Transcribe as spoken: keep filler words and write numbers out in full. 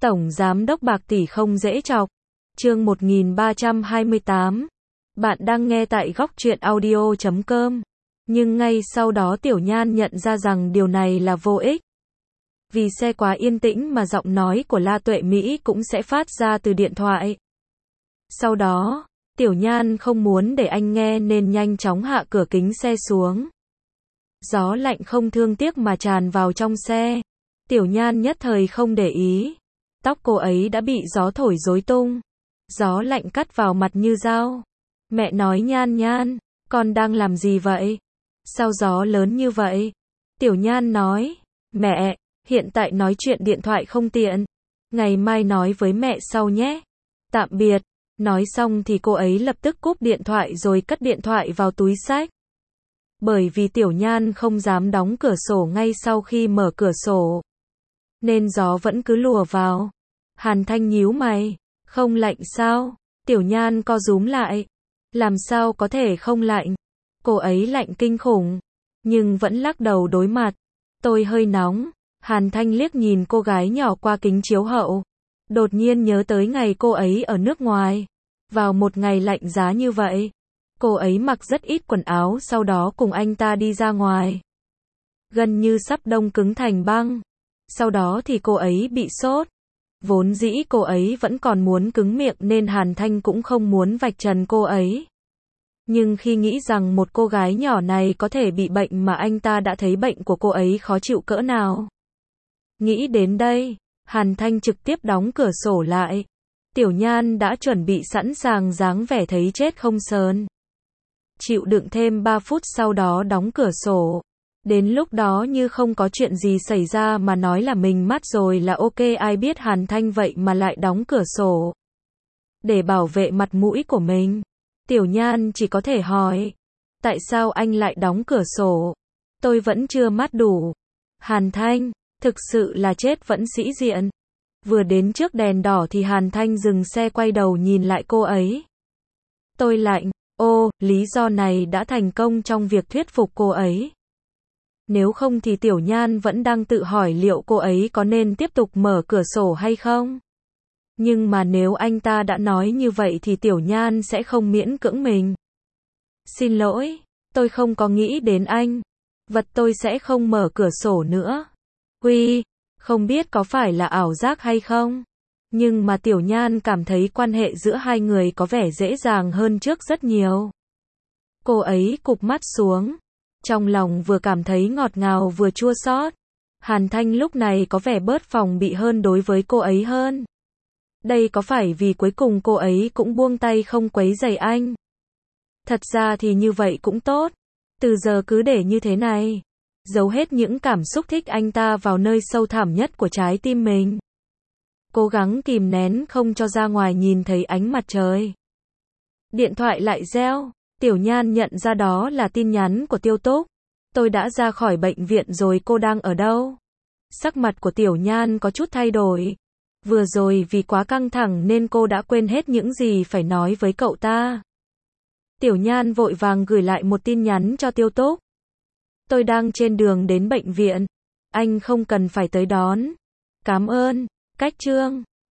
Tổng Giám đốc bạc tỷ không dễ chọc. Chương một nghìn ba trăm hai mươi tám. Bạn đang nghe tại góc truyện audio chấm com. Nhưng ngay sau đó Tiểu Nhan nhận ra rằng điều này là vô ích. Vì xe quá yên tĩnh mà giọng nói của La Tuệ Mỹ cũng sẽ phát ra từ điện thoại. Sau đó, Tiểu Nhan không muốn để anh nghe nên nhanh chóng hạ cửa kính xe xuống. Gió lạnh không thương tiếc mà tràn vào trong xe. Tiểu Nhan nhất thời không để ý. Tóc cô ấy đã bị gió thổi rối tung. Gió lạnh cắt vào mặt như dao. Mẹ nói Nhan Nhan, con đang làm gì vậy? Sao gió lớn như vậy? Tiểu Nhan nói, mẹ, hiện tại nói chuyện điện thoại không tiện. Ngày mai nói với mẹ sau nhé. Tạm biệt. Nói xong thì cô ấy lập tức cúp điện thoại rồi cất điện thoại vào túi xách. Bởi vì Tiểu Nhan không dám đóng cửa sổ ngay sau khi mở cửa sổ, nên gió vẫn cứ lùa vào. Hàn Thanh nhíu mày, không lạnh sao? Tiểu Nhan co rúm lại. Làm sao có thể không lạnh? Cô ấy lạnh kinh khủng, nhưng vẫn lắc đầu đối mặt. Tôi hơi nóng. Hàn Thanh liếc nhìn cô gái nhỏ qua kính chiếu hậu. Đột nhiên nhớ tới ngày cô ấy ở nước ngoài. Vào một ngày lạnh giá như vậy, cô ấy mặc rất ít quần áo sau đó cùng anh ta đi ra ngoài. Gần như sắp đông cứng thành băng. Sau đó thì cô ấy bị sốt. Vốn dĩ cô ấy vẫn còn muốn cứng miệng nên Hàn Thanh cũng không muốn vạch trần cô ấy. Nhưng khi nghĩ rằng một cô gái nhỏ này có thể bị bệnh mà anh ta đã thấy bệnh của cô ấy khó chịu cỡ nào. Nghĩ đến đây, Hàn Thanh trực tiếp đóng cửa sổ lại. Tiểu Nhan đã chuẩn bị sẵn sàng dáng vẻ thấy chết không sờn. Chịu đựng thêm ba phút sau đó đóng cửa sổ. Đến lúc đó như không có chuyện gì xảy ra mà nói là mình mát rồi là ok, ai biết Hàn Thanh vậy mà lại đóng cửa sổ. Để bảo vệ mặt mũi của mình, Tiểu Nhan chỉ có thể hỏi, tại sao anh lại đóng cửa sổ? Tôi vẫn chưa mát đủ. Hàn Thanh, thực sự là chết vẫn sĩ diện. Vừa đến trước đèn đỏ thì Hàn Thanh dừng xe quay đầu nhìn lại cô ấy. Tôi lạnh. Ô, lý do này đã thành công trong việc thuyết phục cô ấy. Nếu không thì Tiểu Nhan vẫn đang tự hỏi liệu cô ấy có nên tiếp tục mở cửa sổ hay không. Nhưng mà nếu anh ta đã nói như vậy thì Tiểu Nhan sẽ không miễn cưỡng mình. Xin lỗi, tôi không có nghĩ đến anh. Vật tôi sẽ không mở cửa sổ nữa. Huy, không biết có phải là ảo giác hay không? Nhưng mà Tiểu Nhan cảm thấy quan hệ giữa hai người có vẻ dễ dàng hơn trước rất nhiều. Cô ấy cụp mắt xuống. Trong lòng vừa cảm thấy ngọt ngào vừa chua xót. Hàn Thanh lúc này có vẻ bớt phòng bị hơn đối với cô ấy hơn. Đây có phải vì cuối cùng cô ấy cũng buông tay không quấy rầy anh? Thật ra thì như vậy cũng tốt. Từ giờ cứ để như thế này. Giấu hết những cảm xúc thích anh ta vào nơi sâu thẳm nhất của trái tim mình. Cố gắng kìm nén không cho ra ngoài nhìn thấy ánh mặt trời. Điện thoại lại reo. Tiểu Nhan nhận ra đó là tin nhắn của Tiêu Túc. Tôi đã ra khỏi bệnh viện rồi, cô đang ở đâu? Sắc mặt của Tiểu Nhan có chút thay đổi. Vừa rồi vì quá căng thẳng nên cô đã quên hết những gì phải nói với cậu ta. Tiểu Nhan vội vàng gửi lại một tin nhắn cho Tiêu Túc. Tôi đang trên đường đến bệnh viện. Anh không cần phải tới đón. Cảm ơn. Cách chương.